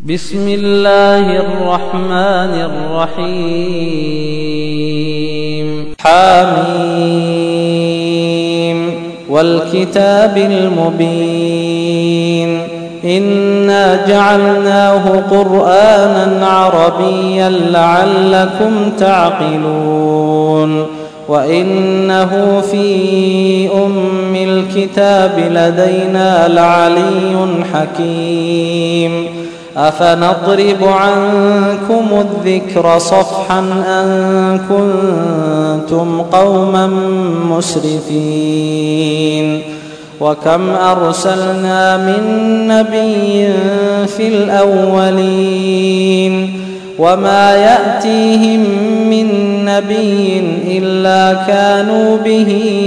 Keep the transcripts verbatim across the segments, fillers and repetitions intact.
بسم الله الرحمن الرحيم. حميم والكتاب المبين إنا جعلناه قرآنا عربيا لعلكم تعقلون وإنه في أم الكتاب لدينا لعلي حكيم. أفنضرب عنكم الذكر صفحا أن كنتم قوما مسرفين وكم أرسلنا من نبي في الأولين وما يأتيهم من نبي إلا كانوا به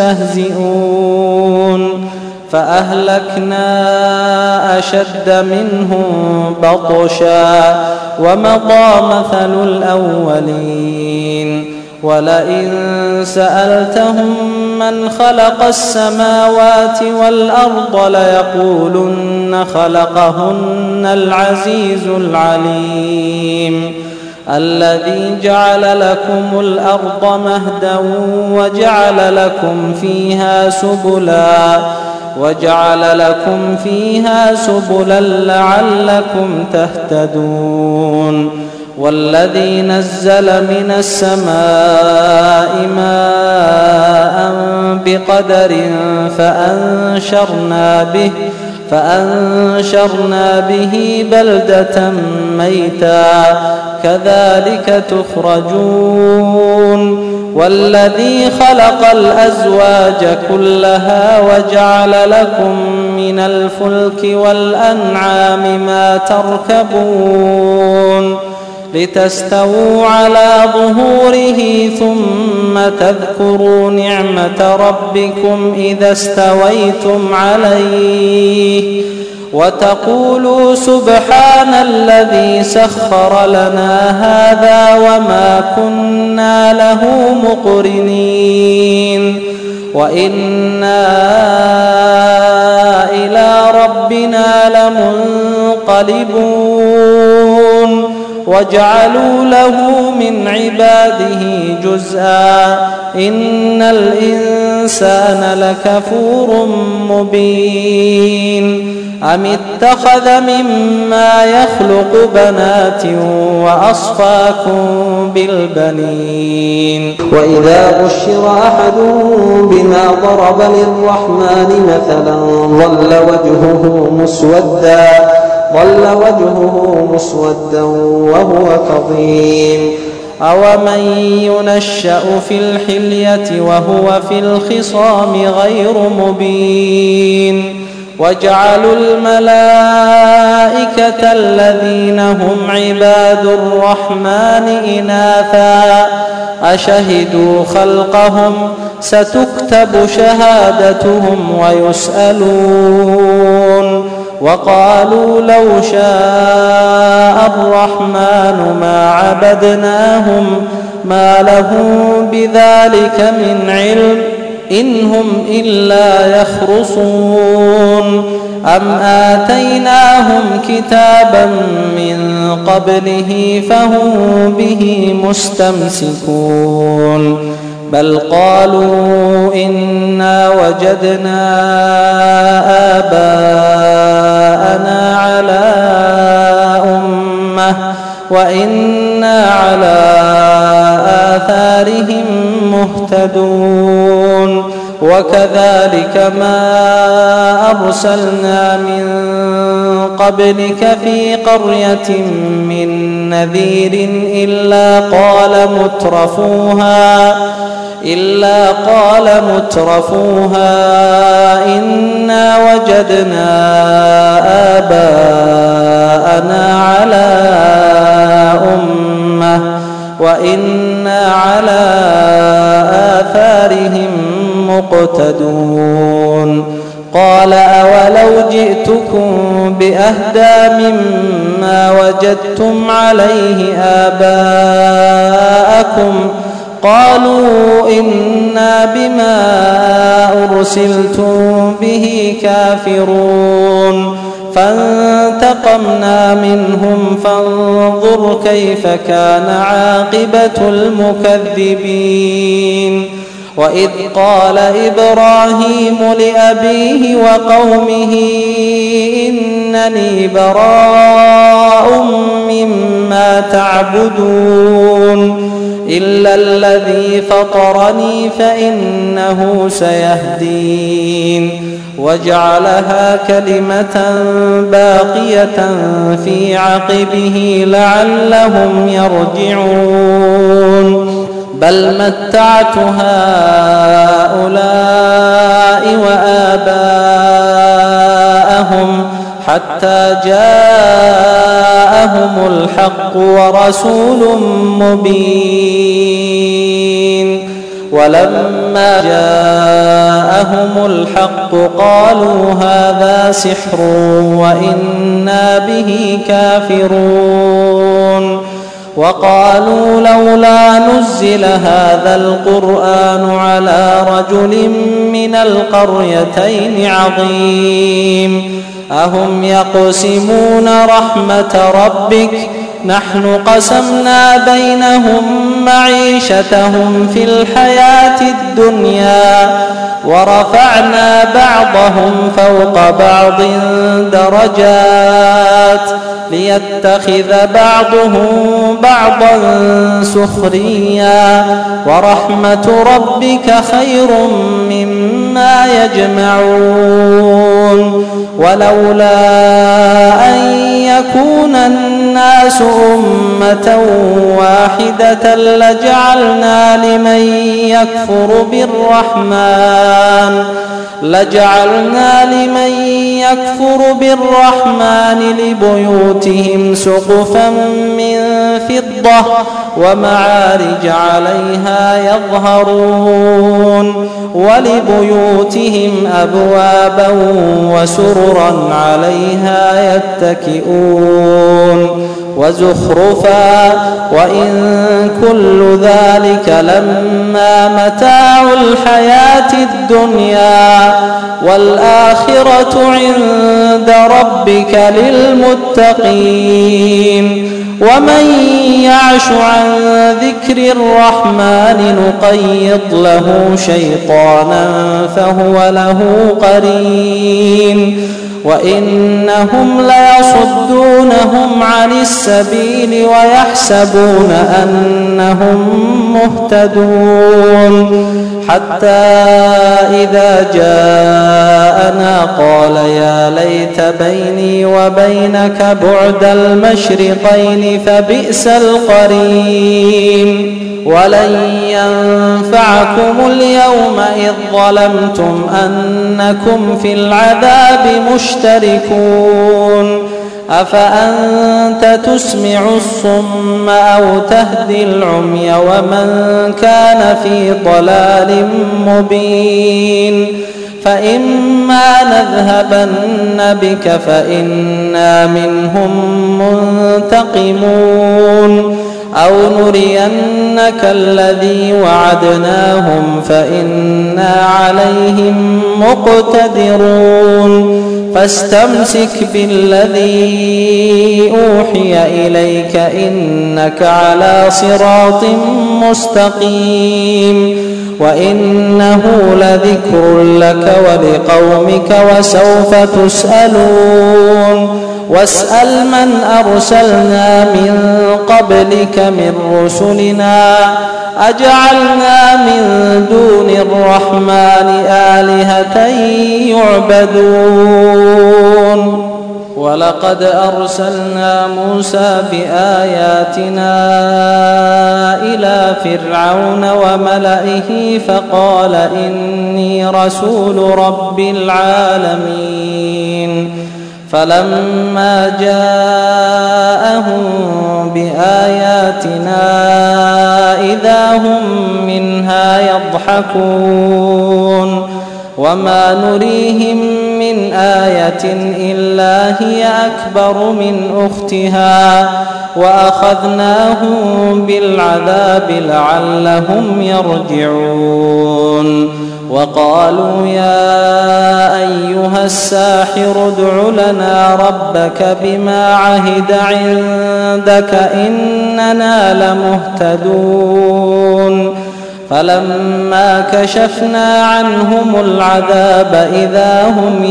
يستهزئون فأهلكنا أشد منهم بطشا ومضى مثل الأولين ولئن سألتهم من خلق السماوات والأرض ليقولن خلقهن العزيز العليم الذي جعل لكم الأرض مهدا وجعل لكم فيها سبلا وجعل لكم فيها سبلا لعلكم تهتدون والذي نزل من السماء ماء بقدر فأنشرنا به فأنشرنا به بلدة ميتا كذلك تخرجون والذي خلق الأزواج كلها وجعل لكم من الفلك والأنعام ما تركبون لتستووا على ظهوره ثم تذكروا نعمة ربكم إذا استويتم عليه وتقولوا سبحان الذي سخر لنا هذا وما كنا له مقرنين وإنا إلى ربنا لمنقلبون وجعلوا له من عباده جزءا إن الإنسان لكفور مبين أم اتخذ مما يخلق بنات وأصفاكم بالبنين وإذا بشر أحدهم بما ضرب للرحمن مثلا ظل وجهه مسودا ظل وجهه مسودا وهو كظيم أومن ينشأ في الحلية وهو في الخصام غير مبين وجعلوا الملائكة الذين هم عباد الرحمن إناثا أشهدوا خلقهم ستكتب شهادتهم ويسألون وقالوا لو شاء الرحمن ما عبدناهم ما لهم بذلك من علم إن هم إلا يخرصون أم آتيناهم كتابا من قبله فهم به مستمسكون بل قالوا إنا وجدنا آباءنا على أمة وإنا على آثارهم مهتدون وكذلك ما أرسلنا من قبلك في قرية من نذير إلا قال مترفوها إلا قال مترفوها إنا وجدنا آباءنا على أمة وإنا على آثارهم مقتدون قال أولو جئتكم بأهدى مما وجدتم عليه آباءكم قالوا إنا بما أرسلتم به كافرون فانتقمنا منهم فانظر كيف كان عاقبة المكذبين وإذ قال إبراهيم لأبيه وقومه إنني براء مما تعبدون إلا الذي فطرني فإنه سيهدين وجعلها كلمة باقية في عقبه لعلهم يرجعون بل متعت هؤلاء وآباءهم حتى جاءهم الحق ورسول مبين ولما جاءهم الحق قالوا هذا سحر وإنا به كافرون وقالوا لولا نزل هذا القرآن على رجل من القريتين عظيم أهم يقسمون رحمة ربك نحن قسمنا بينهم معيشتهم في الحياة الدنيا ورفعنا بعضهم فوق بعض درجات ليتخذ بعضهم بعضا سخريا ورحمة ربك خير مما يجمعون ولولا أن يكون الناس أمة واحدة لجعلنا لمن يكفر بالرحمن لجعلنا لمن يكفر بالرحمن لبيوتهم سقفا من فضة ومعارج عليها يظهرون ولبيوتهم أبوابا وسررا عليها يتكئون وزخرفا وإن كل ذلك لما متاع الحياة الدنيا والآخرة عند ربك للمتقين ومن يعش عن ذكر الرحمن نقيض له شيطانا فهو له قرين وإنهم ليصدونهم عن السبيل ويحسبون أنهم مهتدون حتى إذا جاءنا قال يا ليت بيني وبينك بعد المشرقين فبئس القرين ولن ينفعكم اليوم إذ ظلمتم أنكم في العذاب مشتركون أفأنت تسمع الصم أو تهدي العمي ومن كان في ضلال مبين فإما نذهبن بك فإنا منهم منتقمون أو نرينك الذي وعدناهم فإنا عليهم مقتدرون فاستمسك بالذي أوحي إليك إنك على صراط مستقيم وإنه لذكر لك ولقومك وسوف تسألون واسأل من أرسلنا من قبلك من رسلنا أجعلنا من دون الرحمن آلهة يعبدون ولقد أرسلنا موسى بآياتنا إلى فرعون وملئه فقال إني رسول رب العالمين فلما جاءهم بآياتنا إذا هم منها يضحكون وما نريهم من آية إلا هي أكبر من أختها وأخذناهم بالعذاب لعلهم يرجعون وقالوا يا أيها الساحر ادع لنا ربك بما عهد عندك إننا لمهتدون فلما كشفنا عنهم العذاب إذا هم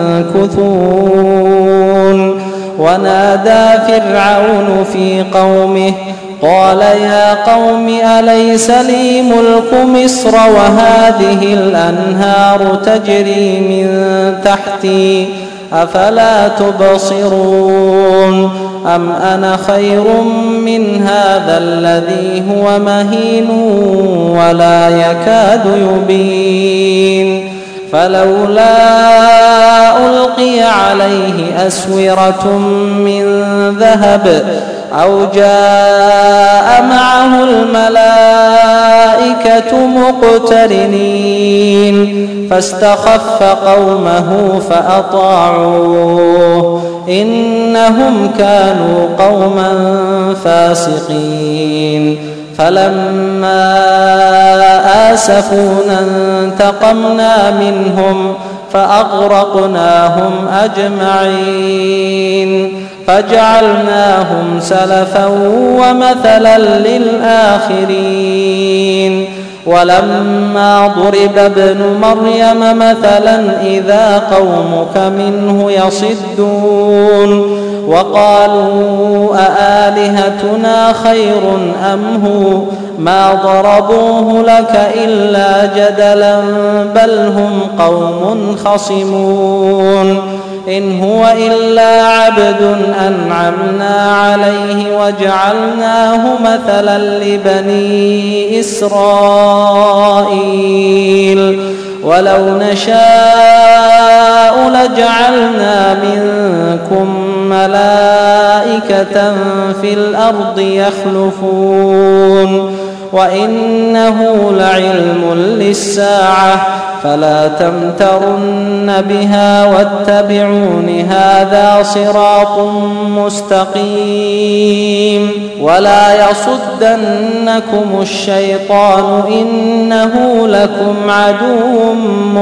ينكثون ونادى فرعون في قومه قال يا قوم أليس لي ملك مصر وهذه الأنهار تجري من تحتي أفلا تبصرون أم أنا خير من هذا الذي هو مهين ولا يكاد يبين فلولا ألقي عليه أسورة من ذهب أو جاء معه الملائكة مقترنين فاستخف قومه فأطاعوه إنهم كانوا قوما فاسقين فلما آسفونا انتقمنا منهم فأغرقناهم أجمعين فجعلناهم سلفا ومثلا للآخرين ولما ضرب ابن مريم مثلا إذا قومك منه يصدون وقالوا أآلهتنا خير أم هو ما ضربوه لك إلا جدلا بل هم قوم خصمون إن هو إلا عبد أنعمنا عليه وجعلناه مثلا لبني إسرائيل ولو نشاء لجعلنا منكم ملائكة في الأرض يخلفون وإنه لعلم للساعة فلا تمترن بها واتبعون هذا صراط مستقيم ولا يصدنكم الشيطان إنه لكم عدو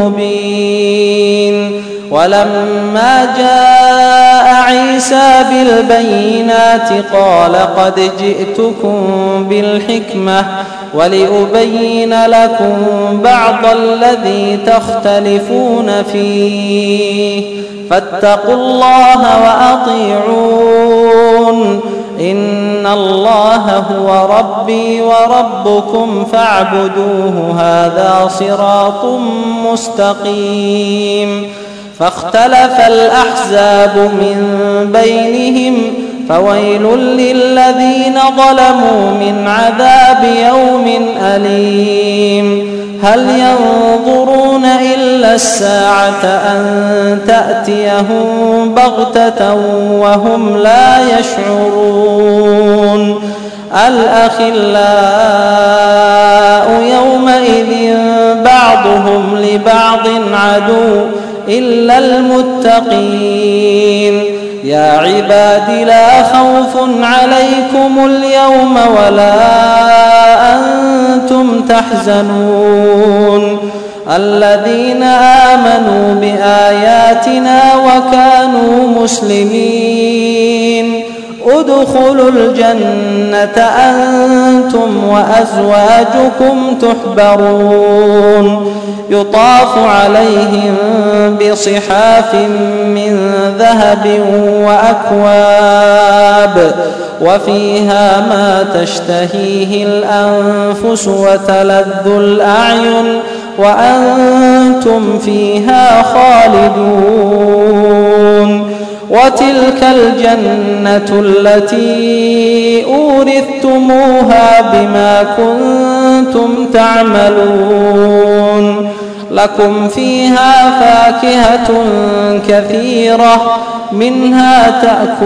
مبين ولما جاء عيسى بالبينات قال قد جئتكم بالحكمة ولأبين لكم بعض الذي تختلفون فيه فاتقوا الله وأطيعون إن الله هو ربي وربكم فاعبدوه هذا صراط مستقيم فاختلف الأحزاب من بينهم فويل للذين ظلموا من عذاب يوم أليم هل ينظرون إلا الساعة أن تأتيهم بغتة وهم لا يشعرون الأخلاء يومئذ بعضهم لبعض عدو إلا المتقين يا عباد لا خوف عليكم اليوم ولا أنتم تحزنون الذين آمنوا بآياتنا وكانوا مسلمين ادخلوا الجنة أنتم وأزواجكم تحبرون يطاف عليهم بصحاف من ذهب وأكواب وفيها ما تشتهيه الأنفس وتلذ الأعين وأنتم فيها خالدون وتلك الجنة التي أورثتموها بما كنتم تعملون لكم فيها فاكهة كثيرة منها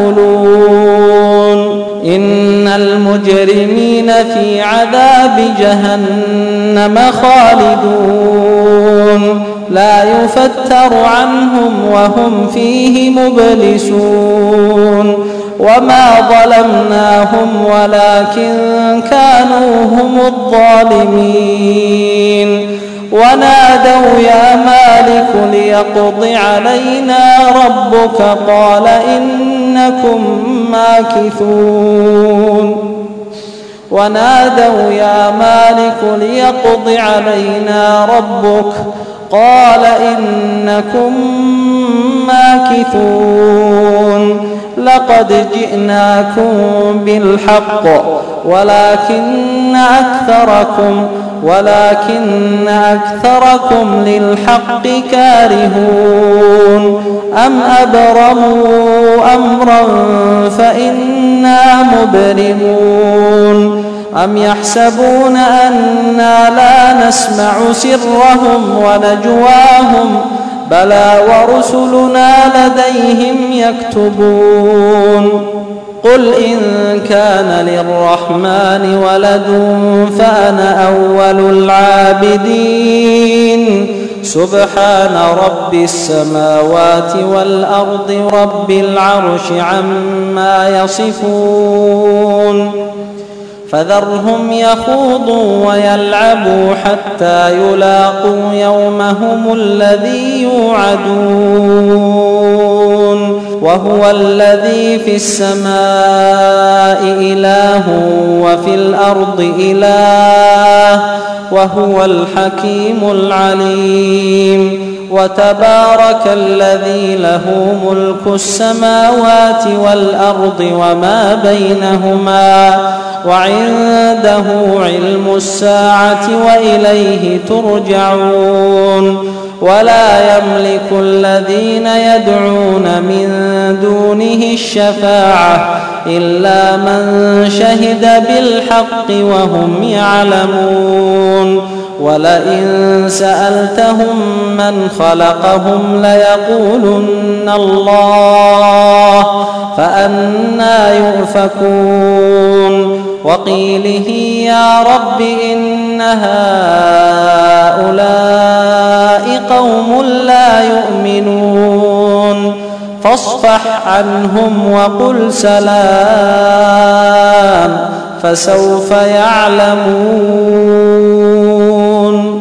تأكلون إن المجرمين في عذاب جهنم خالدون لا يفتر عنهم وهم فيه مبلسون وما ظلمناهم ولكن كانوا هم الظالمين ونادوا يا مالك ليقض علينا ربك قال إنكم ماكثون ونادوا يا مالك ليقض علينا ربك قال إنكم ماكثون لقد جئناكم بالحق ولكن أكثركم ولكن أكثركم للحق كارهون أم أبرموا أمرا فإنا مبرمون أم يحسبون أنا لا نسمع سرهم ونجواهم بلى ورسلنا لديهم يكتبون قل إن كان للرحمن ولد فأنا أول العابدين سبحان رب السماوات والأرض رب العرش عما يصفون فذرهم يخوضوا ويلعبوا حتى يلاقوا يومهم الذي يوعدون وهو الذي في السماء إله وفي الأرض إله وهو الحكيم العليم وتبارك الذي له ملك السماوات والأرض وما بينهما وعنده علم الساعة وإليه ترجعون ولا يملك الذين يدعون من دونه الشفاعة إلا من شهد بالحق وهم يعلمون ولئن سألتهم من خلقهم ليقولن الله فأنى يؤفكون وقيله يا رب إن هؤلاء قوم لا يؤمنون فاصفح عنهم وقل سلام فسوف يعلمون